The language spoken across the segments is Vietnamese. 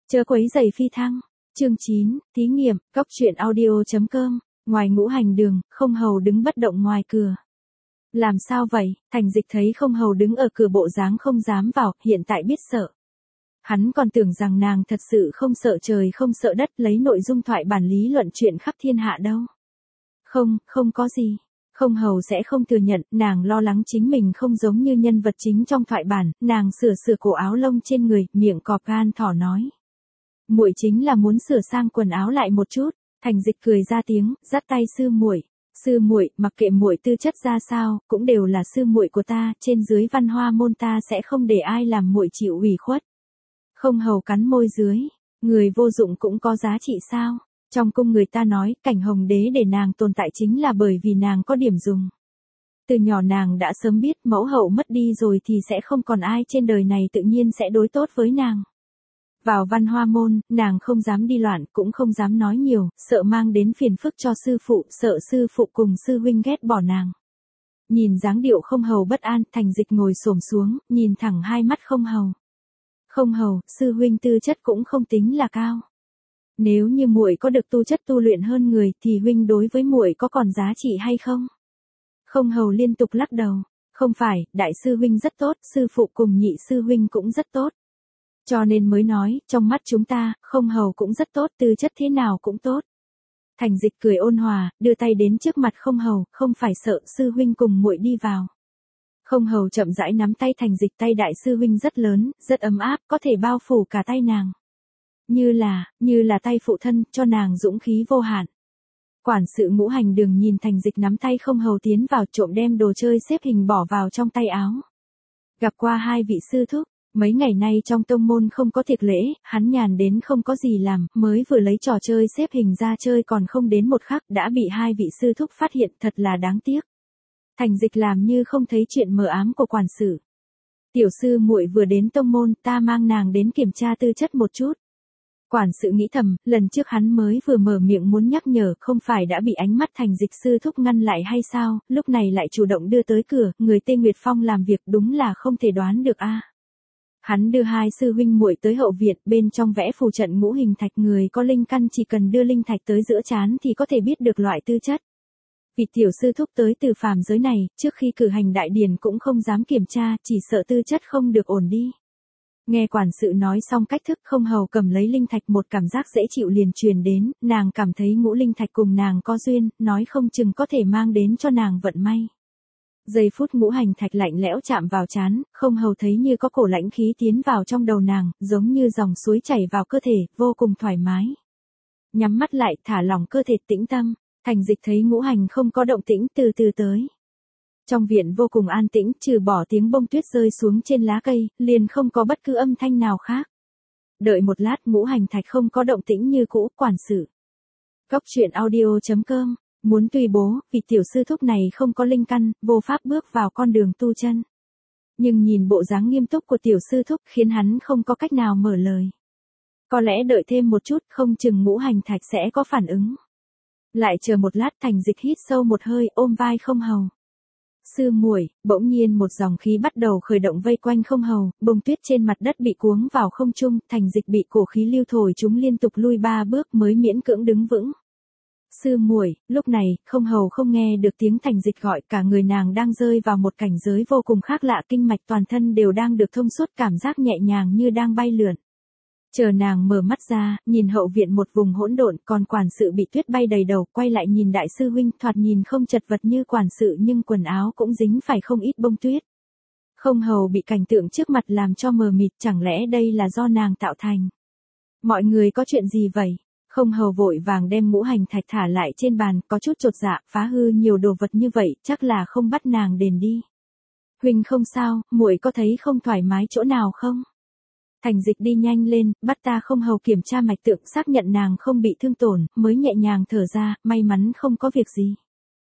Chớ quấy rầy phi thăng. Chương 9, thí nghiệm, Cóc truyện audio.com. Ngoài ngũ hành đường, Không Hầu đứng bất động ngoài cửa. Làm sao vậy? Thành Dịch thấy Không Hầu đứng ở cửa bộ dáng không dám vào, hiện tại biết sợ. Hắn còn tưởng rằng nàng thật sự không sợ trời không sợ đất, lấy nội dung thoại bản lý luận chuyện khắp thiên hạ đâu. Không có gì. Không Hầu sẽ không thừa nhận, nàng lo lắng chính mình không giống như nhân vật chính trong thoại bản, nàng sửa cổ áo lông trên người, miệng cọp gan thỏ nói. Muội chính là muốn sửa sang quần áo lại một chút. Thành Dịch cười ra tiếng, dắt tay sư muội. Sư muội, mặc kệ muội tư chất ra sao, cũng đều là sư muội của ta, trên dưới Văn Hoa môn ta sẽ không để ai làm muội chịu ủy khuất. Không Hầu cắn môi dưới, người vô dụng cũng có giá trị sao? Trong cung người ta nói, cảnh Hồng đế để nàng tồn tại chính là bởi vì nàng có điểm dùng. Từ nhỏ nàng đã sớm biết mẫu hậu mất đi rồi thì sẽ không còn ai trên đời này tự nhiên sẽ đối tốt với nàng. Vào Văn Hoa môn, nàng không dám đi loạn, cũng không dám nói nhiều, sợ mang đến phiền phức cho sư phụ, sợ sư phụ cùng sư huynh ghét bỏ nàng. Nhìn dáng điệu Không Hầu bất an, Thành Dịch ngồi xổm xuống, nhìn thẳng hai mắt Không Hầu. Không Hầu, sư huynh tư chất cũng không tính là cao. Nếu như muội có được tu chất tu luyện hơn người thì huynh đối với muội có còn giá trị hay không? Không Hầu liên tục lắc đầu, không phải, đại sư huynh rất tốt, sư phụ cùng nhị sư huynh cũng rất tốt. Cho nên mới nói, trong mắt chúng ta, Không Hầu cũng rất tốt, tư chất thế nào cũng tốt. Thành Dịch cười ôn hòa, đưa tay đến trước mặt Không Hầu, không phải sợ sư huynh cùng muội đi vào. Không Hầu chậm rãi nắm tay Thành Dịch, tay đại sư huynh rất lớn, rất ấm áp, có thể bao phủ cả tay nàng. Như là tay phụ thân, cho nàng dũng khí vô hạn. Quản sự ngũ hành đường nhìn Thành Dịch nắm tay Không Hầu tiến vào, trộm đem đồ chơi xếp hình bỏ vào trong tay áo. Gặp qua hai vị sư thúc, mấy ngày nay trong tông môn không có tiệc lễ, hắn nhàn đến không có gì làm, mới vừa lấy trò chơi xếp hình ra chơi còn không đến một khắc đã bị hai vị sư thúc phát hiện, thật là đáng tiếc. Thành Dịch làm như không thấy chuyện mờ ám của quản sự. Tiểu sư muội vừa đến tông môn, ta mang nàng đến kiểm tra tư chất một chút. Quản sự nghĩ thầm, lần trước hắn mới vừa mở miệng muốn nhắc nhở, không phải đã bị ánh mắt Thành Dịch sư thúc ngăn lại hay sao, lúc này lại chủ động đưa tới cửa, người tên Nguyệt Phong làm việc đúng là không thể đoán được a. Hắn đưa hai sư huynh muội tới hậu viện, bên trong vẽ phù trận ngũ hình thạch, người có linh căn chỉ cần đưa linh thạch tới giữa trán thì có thể biết được loại tư chất. Vì tiểu sư thúc tới từ phàm giới này, trước khi cử hành đại điển cũng không dám kiểm tra, chỉ sợ tư chất không được ổn đi. Nghe quản sự nói xong cách thức, Không Hầu cầm lấy linh thạch, một cảm giác dễ chịu liền truyền đến, nàng cảm thấy ngũ linh thạch cùng nàng có duyên, nói không chừng có thể mang đến cho nàng vận may. Giây phút ngũ hành thạch lạnh lẽo chạm vào trán, Không Hầu thấy như có cổ lãnh khí tiến vào trong đầu nàng, giống như dòng suối chảy vào cơ thể, vô cùng thoải mái. Nhắm mắt lại, thả lỏng cơ thể, tĩnh tâm. Thành Dịch thấy ngũ hành không có động tĩnh, từ từ tới. Trong viện vô cùng an tĩnh, trừ bỏ tiếng bông tuyết rơi xuống trên lá cây, liền không có bất cứ âm thanh nào khác. Đợi một lát, ngũ hành thạch không có động tĩnh như cũ. Quản sự. Cóc truyện audio.com. Muốn tùy bố, vì tiểu sư thúc này không có linh căn, vô pháp bước vào con đường tu chân. Nhưng nhìn bộ dáng nghiêm túc của tiểu sư thúc khiến hắn không có cách nào mở lời. Có lẽ đợi thêm một chút, không chừng ngũ hành thạch sẽ có phản ứng. Lại chờ một lát, Thành Dịch hít sâu một hơi, ôm vai Không Hầu. Sư muội, bỗng nhiên một dòng khí bắt đầu khởi động vây quanh Không Hầu, bông tuyết trên mặt đất bị cuống vào không trung, Thành Dịch bị cổ khí lưu thổi chúng liên tục lui 3 bước mới miễn cưỡng đứng vững. Sư muội, lúc này, Không Hầu không nghe được tiếng Thành Dịch gọi, cả người nàng đang rơi vào một cảnh giới vô cùng khác lạ, kinh mạch toàn thân đều đang được thông suốt, cảm giác nhẹ nhàng như đang bay lượn. Chờ nàng mở mắt ra, nhìn hậu viện một vùng hỗn độn, còn quản sự bị tuyết bay đầy đầu, quay lại nhìn đại sư huynh, thoạt nhìn không chật vật như quản sự nhưng quần áo cũng dính phải không ít bông tuyết. Không Hầu bị cảnh tượng trước mặt làm cho mờ mịt, chẳng lẽ đây là do nàng tạo thành? Mọi người có chuyện gì vậy? Không Hầu vội vàng đem ngũ hành thạch thả lại trên bàn, có chút chột dạ, phá hư nhiều đồ vật như vậy, chắc là không bắt nàng đền đi. Huynh không sao, muội có thấy không thoải mái chỗ nào không? Thành Dịch đi nhanh lên, bắt ta. Không Hầu kiểm tra mạch tượng, xác nhận nàng không bị thương tổn, mới nhẹ nhàng thở ra, may mắn không có việc gì.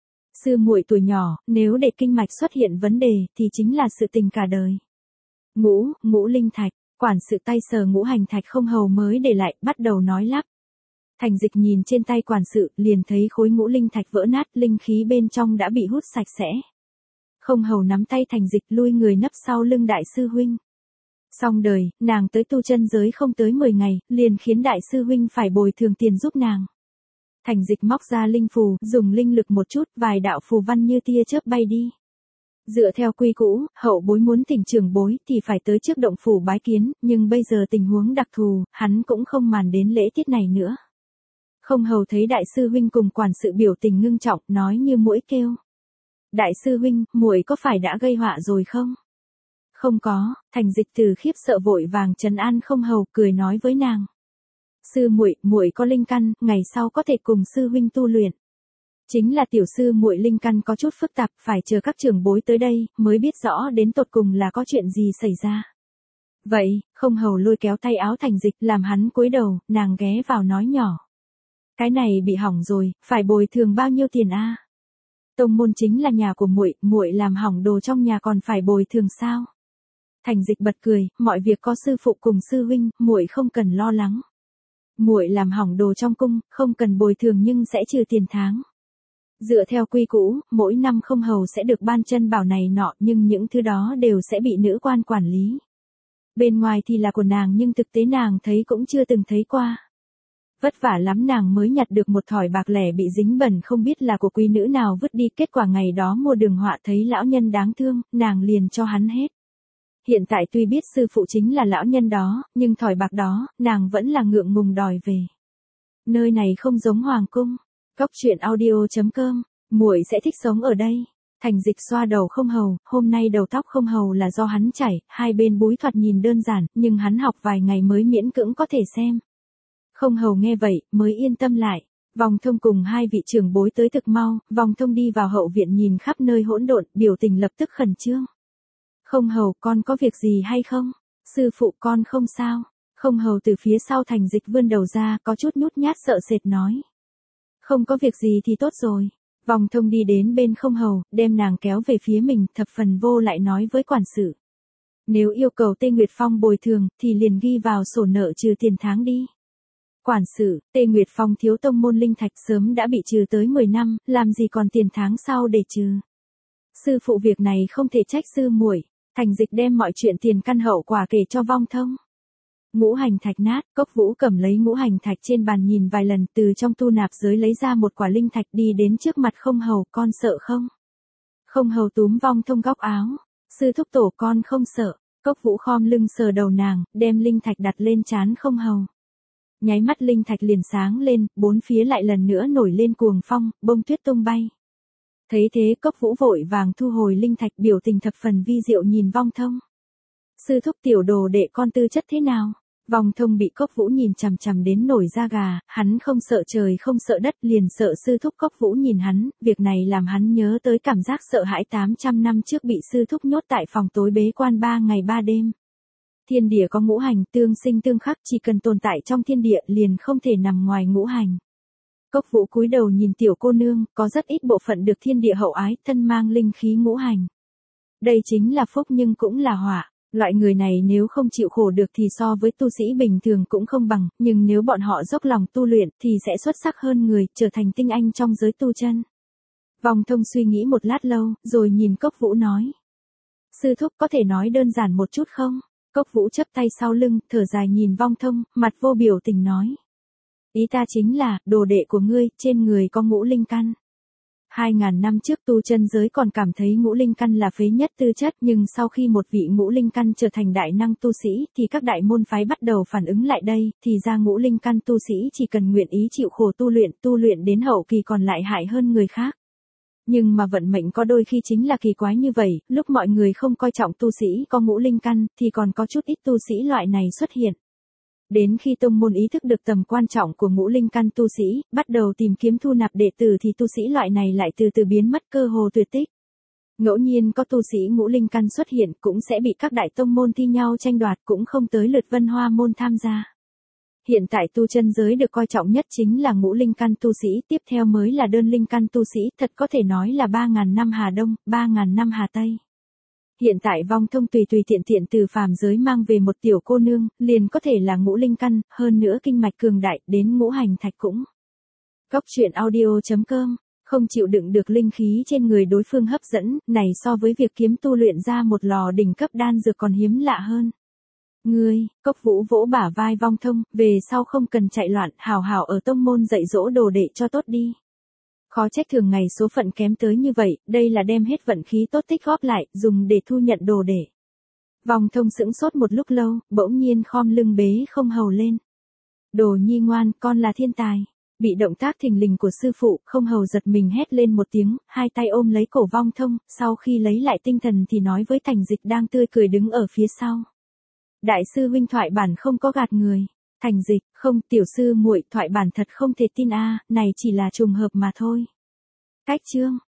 Sư muội tuổi nhỏ, nếu để kinh mạch xuất hiện vấn đề, thì chính là sự tình cả đời. Ngũ linh thạch, quản sự tay sờ ngũ hành thạch Không Hầu mới để lại, bắt đầu nói lắp. Thành Dịch nhìn trên tay quản sự, liền thấy khối ngũ linh thạch vỡ nát, linh khí bên trong đã bị hút sạch sẽ. Không Hầu nắm tay Thành Dịch lui người nấp sau lưng đại sư huynh. Xong đời, nàng tới tu chân giới không tới 10 ngày, liền khiến đại sư huynh phải bồi thường tiền giúp nàng. Thành Dịch móc ra linh phù, dùng linh lực một chút, vài đạo phù văn như tia chớp bay đi. Dựa theo quy cũ, hậu bối muốn thỉnh trưởng bối thì phải tới trước động phủ bái kiến, nhưng bây giờ tình huống đặc thù, hắn cũng không màn đến lễ tiết này nữa. Không hầu thấy đại sư huynh cùng quản sự biểu tình ngưng trọng, nói như muỗi kêu. Đại sư huynh, muội có phải đã gây họa rồi không? Không có, Thành Dịch từ khiếp sợ vội vàng trấn an không hầu, cười nói với nàng. Sư muội, muội có linh căn, ngày sau có thể cùng sư huynh tu luyện. Chính là tiểu sư muội linh căn có chút phức tạp, phải chờ các trưởng bối tới đây, mới biết rõ đến tột cùng là có chuyện gì xảy ra. Vậy, không hầu lôi kéo tay áo Thành Dịch làm hắn cúi đầu, nàng ghé vào nói nhỏ. Cái này bị hỏng rồi, phải bồi thường bao nhiêu tiền a? Tông môn chính là nhà của muội, muội làm hỏng đồ trong nhà còn phải bồi thường sao? Thành Dịch bật cười, mọi việc có sư phụ cùng sư huynh, muội không cần lo lắng. Muội làm hỏng đồ trong cung, không cần bồi thường nhưng sẽ trừ tiền tháng. Dựa theo quy cũ, mỗi năm không hầu sẽ được ban chân bảo này nọ, nhưng những thứ đó đều sẽ bị nữ quan quản lý. Bên ngoài thì là của nàng nhưng thực tế nàng thấy cũng chưa từng thấy qua. Vất vả lắm nàng mới nhặt được một thỏi bạc lẻ bị dính bẩn không biết là của quý nữ nào vứt đi, kết quả ngày đó mua đường họa thấy lão nhân đáng thương, nàng liền cho hắn hết. Hiện tại tuy biết sư phụ chính là lão nhân đó, nhưng thỏi bạc đó, nàng vẫn là ngượng ngùng đòi về. Nơi này không giống hoàng cung. Cóc truyện audio.com, muội sẽ thích sống ở đây. Thành Dịch xoa đầu không hầu, hôm nay đầu tóc không hầu là do hắn chảy, hai bên búi thoạt nhìn đơn giản, nhưng hắn học vài ngày mới miễn cưỡng có thể xem. Không hầu nghe vậy, mới yên tâm lại. Vòng Thông cùng hai vị trưởng bối tới thực mau, Vòng Thông đi vào hậu viện nhìn khắp nơi hỗn độn, biểu tình lập tức khẩn trương. Không hầu, con có việc gì hay không? Sư phụ con không sao. Không hầu từ phía sau Thành Dịch vươn đầu ra, có chút nhút nhát sợ sệt nói. Không có việc gì thì tốt rồi. Vòng Thông đi đến bên không hầu, đem nàng kéo về phía mình, thập phần vô lại nói với quản sự. Nếu yêu cầu Tê Nguyệt Phong bồi thường, thì liền ghi vào sổ nợ trừ tiền tháng đi. Quản sự, Tê Nguyệt Phong thiếu tông môn linh thạch sớm đã bị trừ tới 10 năm, làm gì còn tiền tháng sau để trừ. Sư phụ việc này không thể trách sư muội. Thành Dịch đem mọi chuyện tiền căn hậu quả kể cho Vong Thông. Ngũ hành thạch nát, Cốc Vũ cầm lấy ngũ hành thạch trên bàn nhìn vài lần, từ trong tu nạp giới lấy ra một quả linh thạch đi đến trước mặt không hầu, con sợ không? Không hầu túm Vong Thông góc áo. Sư thúc tổ con không sợ. Cốc Vũ khom lưng sờ đầu nàng, đem linh thạch đặt lên trán không hầu. Nháy mắt linh thạch liền sáng lên, bốn phía lại lần nữa nổi lên cuồng phong, bông tuyết tung bay. Thấy thế Cốc Vũ vội vàng thu hồi linh thạch, biểu tình thập phần vi diệu nhìn Vong Thông. Sư thúc tiểu đồ đệ con tư chất thế nào? Vong Thông bị Cốc Vũ nhìn chằm chằm đến nổi da gà, hắn không sợ trời không sợ đất, liền sợ sư thúc. Cốc Vũ nhìn hắn, việc này làm hắn nhớ tới cảm giác sợ hãi 800 năm trước bị sư thúc nhốt tại phòng tối bế quan 3 ngày 3 đêm. Thiên địa có ngũ hành, tương sinh tương khắc, chỉ cần tồn tại trong thiên địa liền không thể nằm ngoài ngũ hành. Cốc Vũ cúi đầu nhìn tiểu cô nương, có rất ít bộ phận được thiên địa hậu ái, thân mang linh khí ngũ hành. Đây chính là phúc nhưng cũng là họa. Loại người này nếu không chịu khổ được thì so với tu sĩ bình thường cũng không bằng, nhưng nếu bọn họ dốc lòng tu luyện thì sẽ xuất sắc hơn người, trở thành tinh anh trong giới tu chân. Vong Thông suy nghĩ một lát lâu, rồi nhìn Cốc Vũ nói. Sư thúc có thể nói đơn giản một chút không? Cốc Vũ chắp tay sau lưng, thở dài nhìn Vong Thông, mặt vô biểu tình nói. Ý ta chính là, đồ đệ của ngươi, trên người có ngũ linh căn. 2000 năm trước tu chân giới còn cảm thấy ngũ linh căn là phế nhất tư chất, nhưng sau khi một vị ngũ linh căn trở thành đại năng tu sĩ, thì các đại môn phái bắt đầu phản ứng lại đây, thì ra ngũ linh căn tu sĩ chỉ cần nguyện ý chịu khổ tu luyện đến hậu kỳ còn lại hại hơn người khác. Nhưng mà vận mệnh có đôi khi chính là kỳ quái như vậy, lúc mọi người không coi trọng tu sĩ có ngũ linh căn, thì còn có chút ít tu sĩ loại này xuất hiện. Đến khi tông môn ý thức được tầm quan trọng của ngũ linh căn tu sĩ, bắt đầu tìm kiếm thu nạp đệ tử thì tu sĩ loại này lại từ từ biến mất, cơ hồ tuyệt tích. Ngẫu nhiên có tu sĩ ngũ linh căn xuất hiện cũng sẽ bị các đại tông môn thi nhau tranh đoạt, cũng không tới lượt Vân Hoa môn tham gia. Hiện tại tu chân giới được coi trọng nhất chính là ngũ linh căn tu sĩ, tiếp theo mới là đơn linh căn tu sĩ, thật có thể nói là 3000 năm Hà Đông, 3000 năm Hà Tây. Hiện tại Vong Thông tùy tiện từ phàm giới mang về một tiểu cô nương, liền có thể là ngũ linh căn, hơn nữa kinh mạch cường đại, đến ngũ hành thạch cũng. Cóc truyện audio.com, không chịu đựng được linh khí trên người đối phương hấp dẫn, này so với việc kiếm tu luyện ra một lò đỉnh cấp đan dược còn hiếm lạ hơn. Ngươi, Cốc Vũ vỗ bả vai Vong Thông, về sau không cần chạy loạn, hào hào ở tông môn dạy dỗ đồ đệ cho tốt đi. Khó trách thường ngày số phận kém tới như vậy, đây là đem hết vận khí tốt tích góp lại, dùng để thu nhận đồ đệ. Vong Thông sững sốt một lúc lâu, bỗng nhiên khom lưng bế Không Hầu lên. Đồ nhi ngoan, con là thiên tài. Bị động tác thình lình của sư phụ, Không Hầu giật mình hét lên một tiếng, hai tay ôm lấy cổ Vong Thông, sau khi lấy lại tinh thần thì nói với Thành Dịch đang tươi cười đứng ở phía sau. Đại sư huynh thoại bản không có gạt người. Thành Dịch, không, tiểu sư muội thoại bản thật không thể tin a, này chỉ là trùng hợp mà thôi. Cách chương.